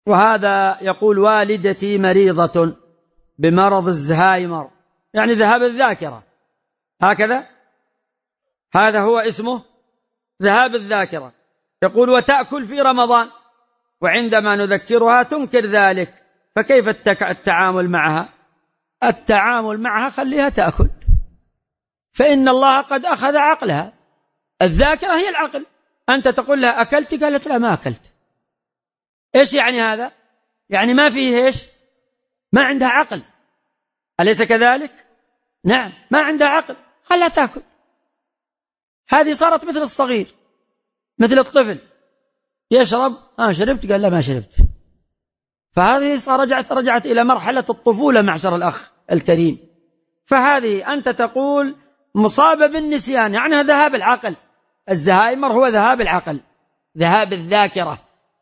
وهذا يقول والدتي مريضة بمرض الزهايمر، يعني ذهاب الذاكرة، هكذا، هذا هو اسمه ذهاب الذاكرة. يقول وتأكل في رمضان، وعندما نذكرها تنكر ذلك، فكيف التعامل معها؟ التعامل معها خليها تأكل، فإن الله قد أخذ عقلها. الذاكرة هي العقل، أنت تقول لها أكلت، قالت لا ما أكلت. إيش يعني هذا؟ يعني ما فيه إيش؟ ما عندها عقل، أليس كذلك؟ نعم، ما عندها عقل، خلها تأكل. هذه صارت مثل الصغير، مثل الطفل يشرب، شربت، قال لا ما شربت. فهذه رجعت إلى مرحلة الطفولة معشر الأخ الكريم. فهذه أنت تقول مصابة بالنسيان، يعني ذهاب العقل. الزهايمر هو ذهاب العقل، ذهاب الذاكرة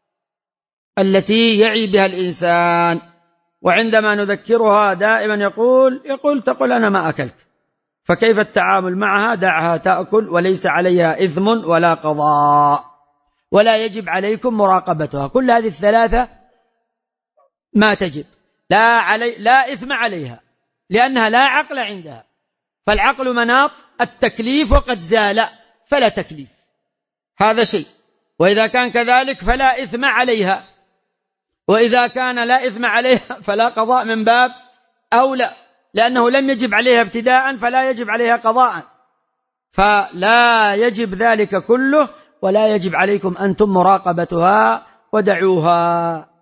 التي يعي بها الإنسان. وعندما نذكرها دائما تقول أنا ما أكلت. فكيف التعامل معها؟ دعها تأكل، وليس عليها إثم ولا قضاء، ولا يجب عليكم مراقبتها. كل هذه الثلاثة ما تجب، لا إثم عليها، لأنها لا عقل عندها، فالعقل مناط التكليف وقد زال، فلا تكليف، هذا شيء. وإذا كان كذلك فلا إثم عليها، وإذا كان لا إثم عليها فلا قضاء من باب أولى، لأنه لم يجب عليها ابتداء فلا يجب عليها قضاء، فلا يجب ذلك كله، ولا يجب عليكم أنتم مراقبتها، ودعوها.